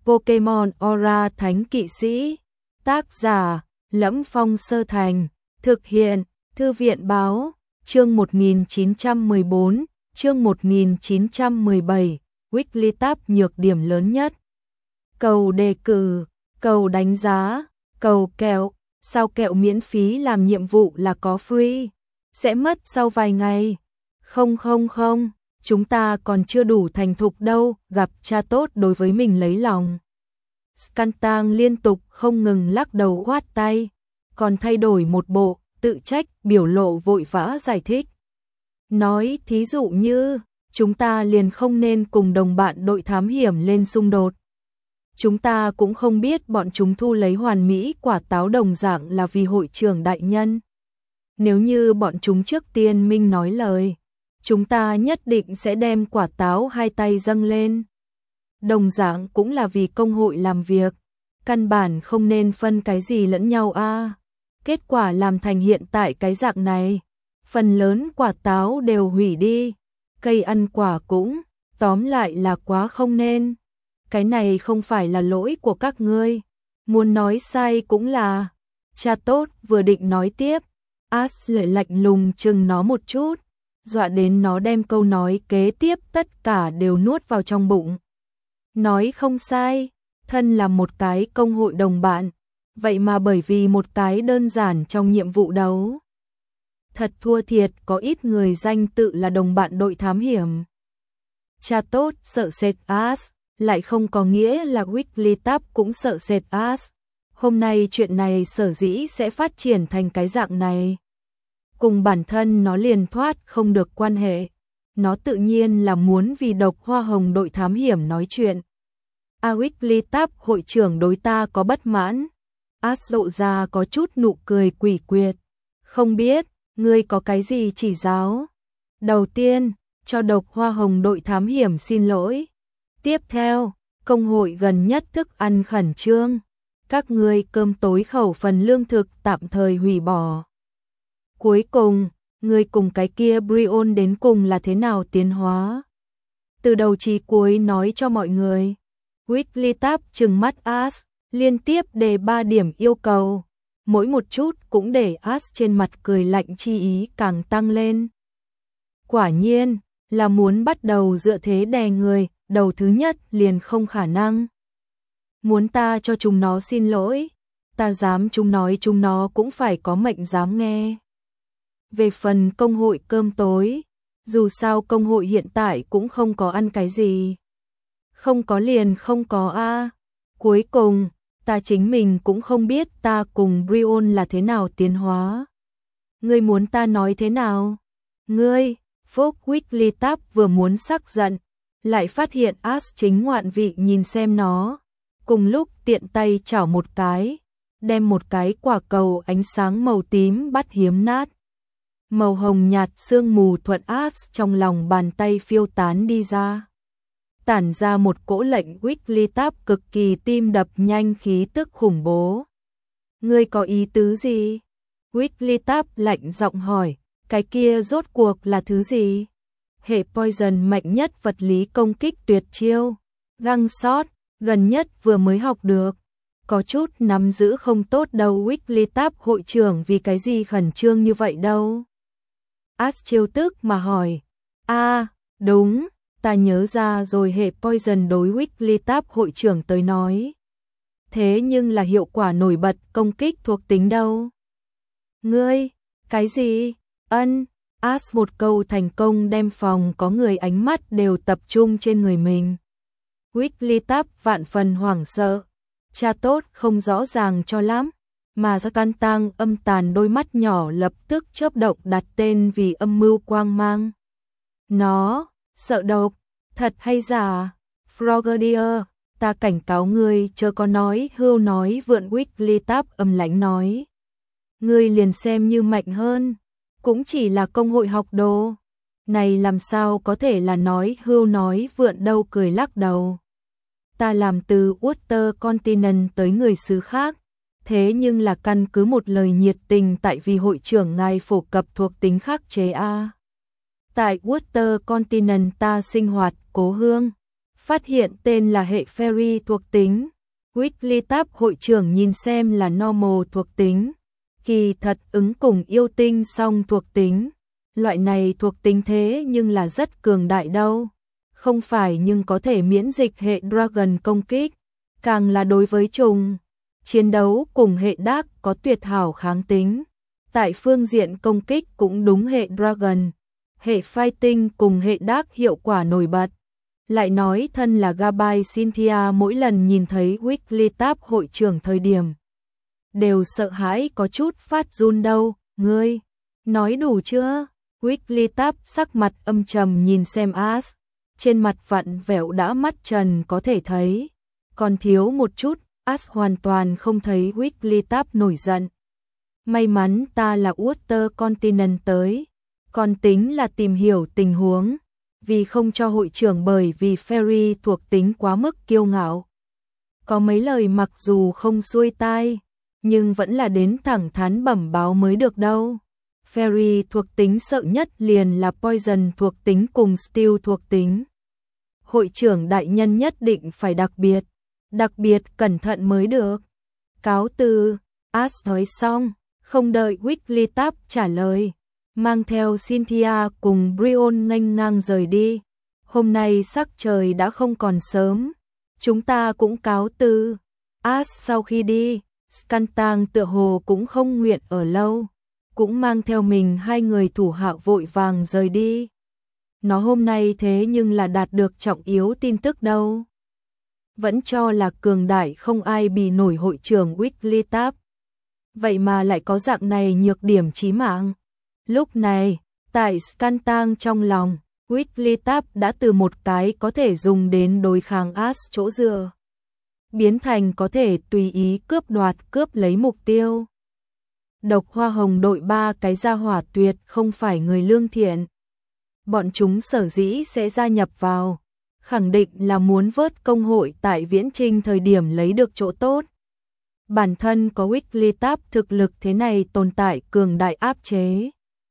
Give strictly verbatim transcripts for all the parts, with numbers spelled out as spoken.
Pokemon Aura Thánh Kỵ Sĩ. Tác giả: Lẫm Phong Sơ Thành. Thực hiện: Thư viện báo. Chương một nghìn chín trăm mười bốn, chương một nghìn chín trăm mười bảy. Weekly Tab nhược điểm lớn nhất. Cầu đề cử, cầu đánh giá, cầu kẹo. Sao kẹo miễn phí làm nhiệm vụ là có free? Sẽ mất sau vài ngày. Không không không, chúng ta còn chưa đủ thành thục đâu, gặp cha tốt đối với mình lấy lòng. Skantang liên tục không ngừng lắc đầu khoát tay, còn thay đổi một bộ, tự trách, biểu lộ vội vã giải thích. Nói thí dụ như, chúng ta liền không nên cùng đồng bạn đội thám hiểm lên xung đột. Chúng ta cũng không biết bọn chúng thu lấy hoàn mỹ quả táo đồng dạng là vì hội trưởng đại nhân. Nếu như bọn chúng trước tiên minh nói lời, chúng ta nhất định sẽ đem quả táo hai tay dâng lên. Đồng dạng cũng là vì công hội làm việc, căn bản không nên phân cái gì lẫn nhau a. À, kết quả làm thành hiện tại cái dạng này, phần lớn quả táo đều hủy đi, cây ăn quả cũng, tóm lại là quá không nên. Cái này không phải là lỗi của các ngươi, muốn nói sai cũng là. Cha tốt vừa định nói tiếp, Ash lại lạnh lùng chừng nó một chút, dọa đến nó đem câu nói kế tiếp tất cả đều nuốt vào trong bụng. Nói không sai, thân là một cái công hội đồng bạn, vậy mà bởi vì một cái đơn giản trong nhiệm vụ đấu. Thật thua thiệt có ít người danh tự là đồng bạn đội thám hiểm. Cha tốt sợ sệt Ash, lại không có nghĩa là Weekly Tab cũng sợ sệt Ash. Hôm nay chuyện này sở dĩ sẽ phát triển thành cái dạng này, cùng bản thân nó liền thoát không được quan hệ. Nó tự nhiên là muốn vì độc hoa hồng đội thám hiểm nói chuyện. A Weekly Tab hội trưởng đối ta có bất mãn. Ash lộ ra có chút nụ cười quỷ quyệt. Không biết, ngươi có cái gì chỉ giáo? Đầu tiên, cho độc hoa hồng đội thám hiểm xin lỗi. Tiếp theo, công hội gần nhất thức ăn khẩn trương. Các ngươi cơm tối khẩu phần lương thực tạm thời hủy bỏ. Cuối cùng, ngươi cùng cái kia Brion đến cùng là thế nào tiến hóa? Từ đầu chí cuối nói cho mọi người. Weekly Tab trừng mắt Ash, liên tiếp đề ba điểm yêu cầu. Mỗi một chút cũng để Ash trên mặt cười lạnh chi ý càng tăng lên. Quả nhiên, là muốn bắt đầu dựa thế đè người, đầu thứ nhất liền không khả năng. Muốn ta cho chúng nó xin lỗi, ta dám chúng nói chúng nó cũng phải có mệnh dám nghe. Về phần công hội cơm tối, dù sao công hội hiện tại cũng không có ăn cái gì. Không có liền không có a. Cuối cùng, ta chính mình cũng không biết ta cùng Brion là thế nào tiến hóa. Ngươi muốn ta nói thế nào? Ngươi, Phúc Weekly Tab vừa muốn sắc giận, lại phát hiện Ash chính ngoạn vị nhìn xem nó. Cùng lúc tiện tay chảo một cái, đem một cái quả cầu ánh sáng màu tím bắt hiếm nát. Màu hồng nhạt sương mù thuận Ash trong lòng bàn tay phiêu tán đi ra. Tản ra một cỗ lệnh Weekly Tab cực kỳ tim đập nhanh khí tức khủng bố. Ngươi có ý tứ gì? Weekly Tab lạnh giọng hỏi, cái kia rốt cuộc là thứ gì? Hệ Poison mạnh nhất vật lý công kích tuyệt chiêu. Găng sót, gần nhất vừa mới học được. Có chút nắm giữ không tốt đâu. Weekly Tab hội trưởng vì cái gì khẩn trương như vậy đâu? Ash chiêu tức mà hỏi. A, à, đúng, ta nhớ ra rồi, hệ Poison đối Weekly Tab hội trưởng tới nói. Thế nhưng là hiệu quả nổi bật công kích thuộc tính đâu? Ngươi, cái gì? Ân, Ash một câu thành công đem phòng có người ánh mắt đều tập trung trên người mình. Weekly Tab vạn phần hoảng sợ. Cha tốt không rõ ràng cho lắm, mà Skantang âm tàn đôi mắt nhỏ lập tức chớp động đặt tên vì âm mưu quang mang. Nó, sợ độc, thật hay giả? Frogadier, ta cảnh cáo ngươi chớ có nói hưu nói vượn. Weekly Tab âm lãnh nói. Ngươi liền xem như mạnh hơn, cũng chỉ là công hội học đồ. Này làm sao có thể là nói hưu nói vượn đâu, cười lắc đầu. Ta làm từ Water Continent tới người xứ khác, thế nhưng là căn cứ một lời nhiệt tình tại vì hội trưởng ngài phổ cập thuộc tính khắc chế A. Tại Water Continent ta sinh hoạt cố hương, Phát hiện tên là hệ Fairy thuộc tính. Wigglytuff hội trưởng nhìn xem là normal thuộc tính. Kỳ thật ứng cùng yêu tinh song thuộc tính. Loại này thuộc tính thế nhưng là rất cường đại đâu. Không phải nhưng có thể miễn dịch hệ Dragon công kích. Càng là đối với trùng. Chiến đấu cùng hệ Dark có tuyệt hảo kháng tính. Tại phương diện công kích cũng đúng hệ Dragon. Hệ Fighting cùng hệ Dark hiệu quả nổi bật. Lại nói thân là Gabai Cynthia mỗi lần nhìn thấy Wigglytuff hội trưởng thời điểm. Đều sợ hãi có chút phát run đâu, ngươi. Nói đủ chưa? Wigglytuff sắc mặt âm trầm nhìn xem Ash. Trên mặt vặn vẹo đã mắt trần có thể thấy. Còn thiếu một chút, Ash hoàn toàn không thấy Wigglytuff nổi giận. May mắn ta là Water Continent tới. Còn tính là tìm hiểu tình huống. Vì không cho hội trưởng bởi vì Fairy thuộc tính quá mức kiêu ngạo. Có mấy lời mặc dù không xuôi tai, nhưng vẫn là đến thẳng thắn bẩm báo mới được đâu. Fairy thuộc tính sợ nhất liền là Poison thuộc tính cùng Steel thuộc tính. Hội trưởng đại nhân nhất định phải đặc biệt, đặc biệt cẩn thận mới được. Cáo từ, Ash nói xong, không đợi Wigglytuff trả lời. Mang theo Cynthia cùng Brion nghênh ngang rời đi. Hôm nay sắc trời đã không còn sớm. Chúng ta cũng cáo từ. Ash sau khi đi, Skuntank tựa hồ cũng không nguyện ở lâu. Cũng mang theo mình hai người thủ hạ vội vàng rời đi. Nó hôm nay thế nhưng là đạt được trọng yếu tin tức đâu. Vẫn cho là cường đại không ai bì nổi hội trưởng Wigglytuff. Vậy mà lại có dạng này nhược điểm chí mạng. Lúc này, tại Skuntank trong lòng, Wigglytuff đã từ một cái có thể dùng đến đối kháng Ash chỗ dựa, biến thành có thể tùy ý cướp đoạt cướp lấy mục tiêu. Độc Hoa Hồng đội ba cái gia hỏa tuyệt không phải người lương thiện. Bọn chúng sở dĩ sẽ gia nhập vào, khẳng định là muốn vớt công hội tại Viễn Trinh thời điểm lấy được chỗ tốt. Bản thân có Wigglytuff thực lực thế này tồn tại cường đại áp chế.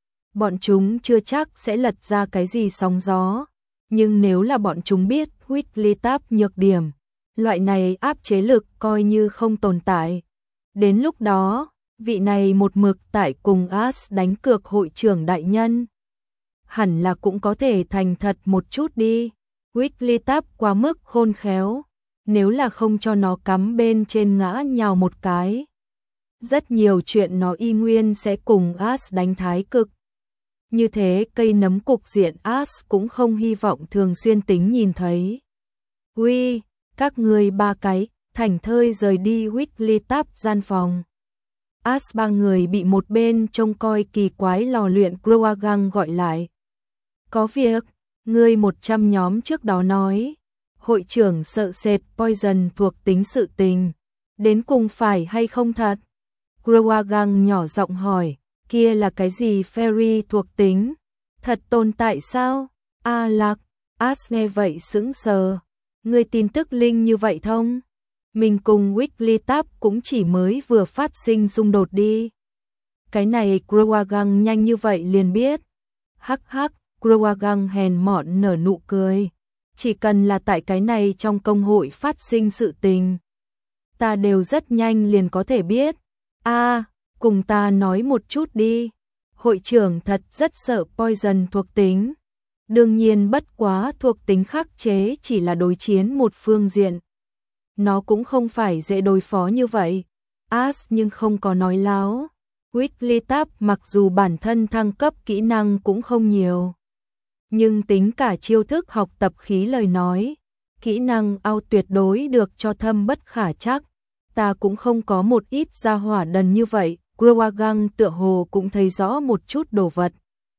Bọn chúng chưa chắc sẽ lật ra cái gì sóng gió, nhưng nếu là bọn chúng biết Wigglytuff nhược điểm, loại này áp chế lực coi như không tồn tại. Đến lúc đó, vị này một mực tại cùng Ash đánh cược hội trưởng đại nhân. Hẳn là cũng có thể thành thật một chút đi. Wigglytuff quá mức khôn khéo, nếu là không cho nó cắm bên trên ngã nhào một cái. Rất nhiều chuyện nó y nguyên sẽ cùng Ash đánh thái cực. Như thế cây nấm cục diện Ash cũng không hy vọng thường xuyên tính nhìn thấy. Uy, các người ba cái, thảnh thơi rời đi Wigglytuff gian phòng. Ash ba người bị một bên trông coi kỳ quái lò luyện Croagunk gọi lại. Có việc, người một trăm nhóm trước đó nói. Hội trưởng sợ sệt Poison thuộc tính sự tình. Đến cùng phải hay không thật? Croagunk nhỏ giọng hỏi. Kia là cái gì Fairy thuộc tính? Thật tồn tại sao? A Lạc, Ash nghe vậy sững sờ. Người tin tức linh như vậy thông? Mình cùng Wigglytuff cũng chỉ mới vừa phát sinh xung đột đi. Cái này Croagunk nhanh như vậy liền biết. Hắc hắc, Croagunk hèn mọn nở nụ cười. Chỉ cần là tại cái này trong công hội phát sinh sự tình, ta đều rất nhanh liền có thể biết. A, à, cùng ta nói một chút đi. Hội trưởng thật rất sợ Poison thuộc tính. Đương nhiên bất quá thuộc tính khắc chế chỉ là đối chiến một phương diện. Nó cũng không phải dễ đối phó như vậy. Ash nhưng không có nói láo. Wigglytuff mặc dù bản thân thăng cấp kỹ năng cũng không nhiều, nhưng tính cả chiêu thức học tập khí lời nói, kỹ năng ao tuyệt đối được cho thâm bất khả trắc. Ta cũng không có một ít gia hỏa đần như vậy. Croagunk tựa hồ cũng thấy rõ một chút đồ vật.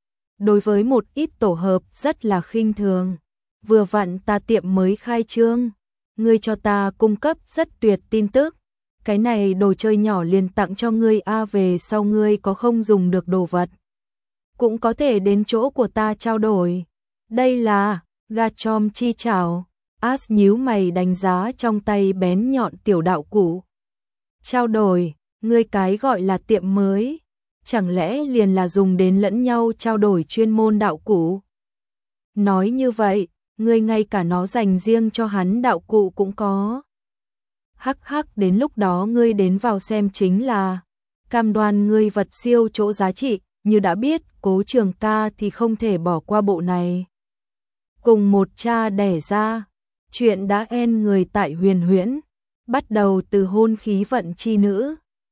Đối với một ít tổ hợp rất là khinh thường. Vừa vặn ta tiệm mới khai trương, ngươi cho ta cung cấp rất tuyệt tin tức. Cái này đồ chơi nhỏ liền tặng cho ngươi a, về sau ngươi có không dùng được đồ vật, cũng có thể đến chỗ của ta trao đổi. Đây là Garchomp chi chảo. Ash nhíu mày đánh giá trong tay bén nhọn tiểu đạo cụ. Trao đổi, ngươi cái gọi là tiệm mới, chẳng lẽ liền là dùng đến lẫn nhau trao đổi chuyên môn đạo cụ? Nói như vậy, ngươi ngay cả nó dành riêng cho hắn đạo cụ cũng có. Hắc hắc, đến lúc đó ngươi đến vào xem chính là, cam đoan ngươi vật siêu chỗ giá trị, như đã biết, Cố Trường Ca thì không thể bỏ qua bộ này. Cùng một cha đẻ ra, chuyện đã en người tại Huyền Huyễn, bắt đầu từ hôn khí vận chi nữ.